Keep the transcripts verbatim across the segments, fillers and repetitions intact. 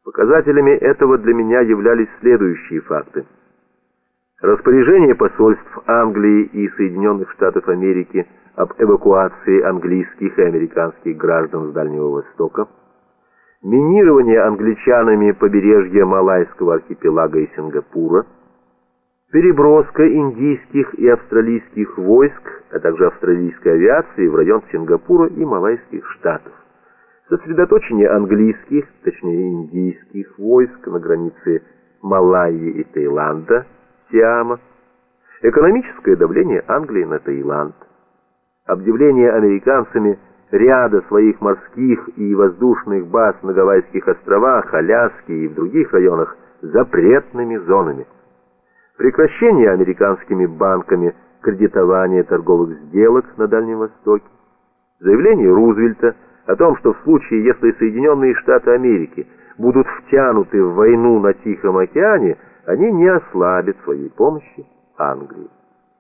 Показателями этого для меня являлись следующие факты. Распоряжение посольств Англии и Соединенных Штатов Америки об эвакуации английских и американских граждан с Дальнего Востока, минирование англичанами побережья Малайского архипелага и Сингапура, переброска индийских и австралийских войск, а также австралийской авиации в район Сингапура и Малайских штатов, сосредоточение английских, точнее индийских войск на границе Малайи и Таиланда, Сиама, экономическое давление Англии на Таиланд, объявление американцами ряда своих морских и воздушных баз на Гавайских островах, Аляске и в других районах запретными зонами, прекращение американскими банками кредитования торговых сделок на Дальнем Востоке, заявление Рузвельта о том, что в случае, если Соединенные Штаты Америки будут втянуты в войну на Тихом океане, они не ослабят своей помощи Англии.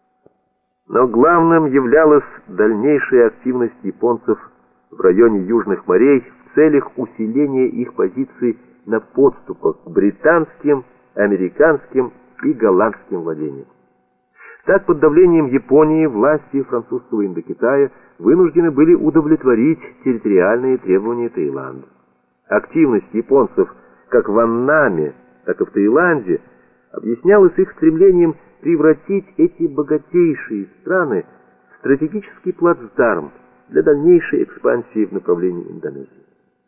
Но главным являлась дальнейшая активность японцев в районе Южных морей в целях усиления их позиций на подступах к британским, американским и голландским владениям. Так, под давлением Японии власти французского Индокитая вынуждены были удовлетворить территориальные требования Таиланда. Активность японцев как в Аннаме, так и в Таиланде объяснялась их стремлением превратить эти богатейшие страны в стратегический плацдарм для дальнейшей экспансии в направлении Индонезии.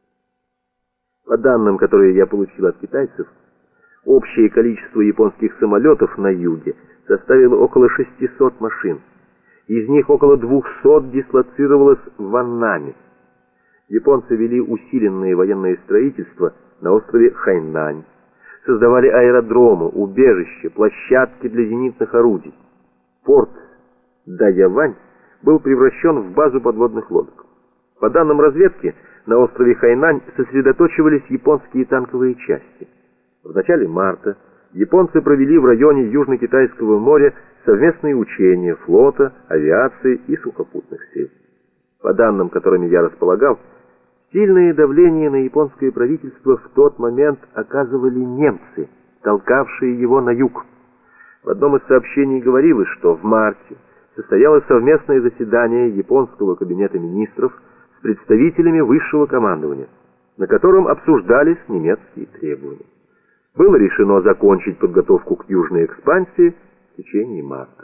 По данным, которые я получил от китайцев, общее количество японских самолетов на юге составило около шестисот машин. Из них около двухсот дислоцировалось в Аннаме. Японцы вели усиленное военное строительство на острове Хайнань, создавали аэродромы, убежища, площадки для зенитных орудий. Порт Даявань был превращен в базу подводных лодок. По данным разведки, на острове Хайнань сосредоточивались японские танковые части. В начале марта японцы провели в районе Южно-Китайского моря совместные учения флота, авиации и сухопутных сил. По данным, которыми я располагал, сильное давление на японское правительство в тот момент оказывали немцы, толкавшие его на юг. В одном из сообщений говорилось, что в марте состоялось совместное заседание японского кабинета министров с представителями высшего командования, на котором обсуждались немецкие требования. Было решено закончить подготовку к южной экспансии в течение марта.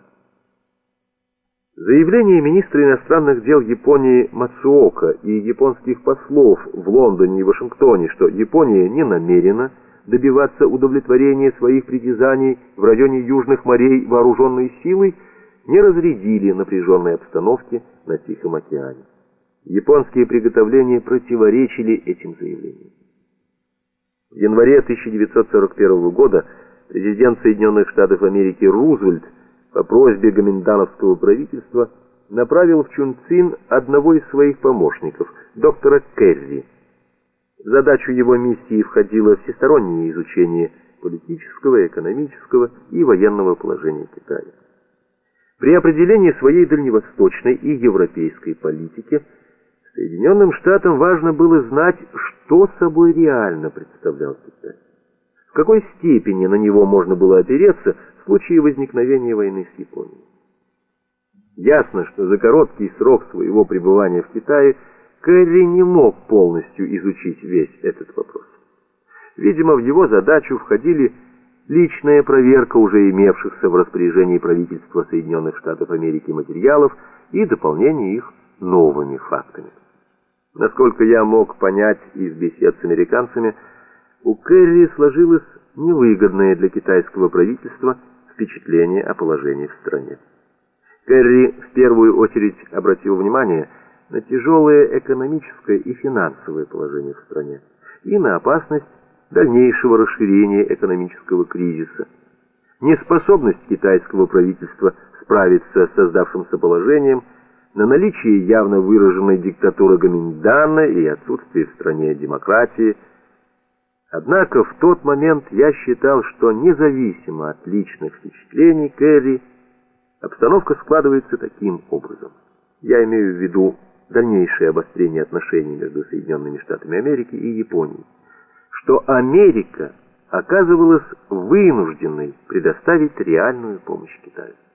Заявление министра иностранных дел Японии Мацуока и японских послов в Лондоне и Вашингтоне, что Япония не намерена добиваться удовлетворения своих притязаний в районе Южных морей вооруженной силой, не разрядили напряженной обстановки на Тихом океане. Японские приготовления противоречили этим заявлениям. В январе тысяча девятьсот сорок первого года президент Соединенных Штатов Америки Рузвельт по просьбе гоминдановского правительства направил в Чунцин одного из своих помощников, доктора Керри. В задачу его миссии входило всестороннее изучение политического, экономического и военного положения Китая. При определении своей дальневосточной и европейской политики Соединенным Штатам важно было знать, что собой реально представлял Китай. В какой степени на него можно было опереться в случае возникновения войны с Японией. Ясно, что за короткий срок своего пребывания в Китае Керри не мог полностью изучить весь этот вопрос. Видимо, в его задачу входили личная проверка уже имевшихся в распоряжении правительства Соединенных Штатов Америки материалов и дополнение их новыми фактами. Насколько я мог понять из бесед с американцами, у Керри сложилось невыгодное для китайского правительства впечатление о положении в стране. Керри в первую очередь обратил внимание на тяжелое экономическое и финансовое положение в стране и на опасность дальнейшего расширения экономического кризиса, неспособность китайского правительства справиться с создавшимся положением, на наличие явно выраженной диктатуры Гоминдана и отсутствие в стране демократии. Однако в тот момент я считал, что независимо от личных впечатлений Керри, обстановка складывается таким образом. Я имею в виду дальнейшее обострение отношений между Соединенными Штатами Америки и Японией, что Америка оказывалась вынужденной предоставить реальную помощь Китаю.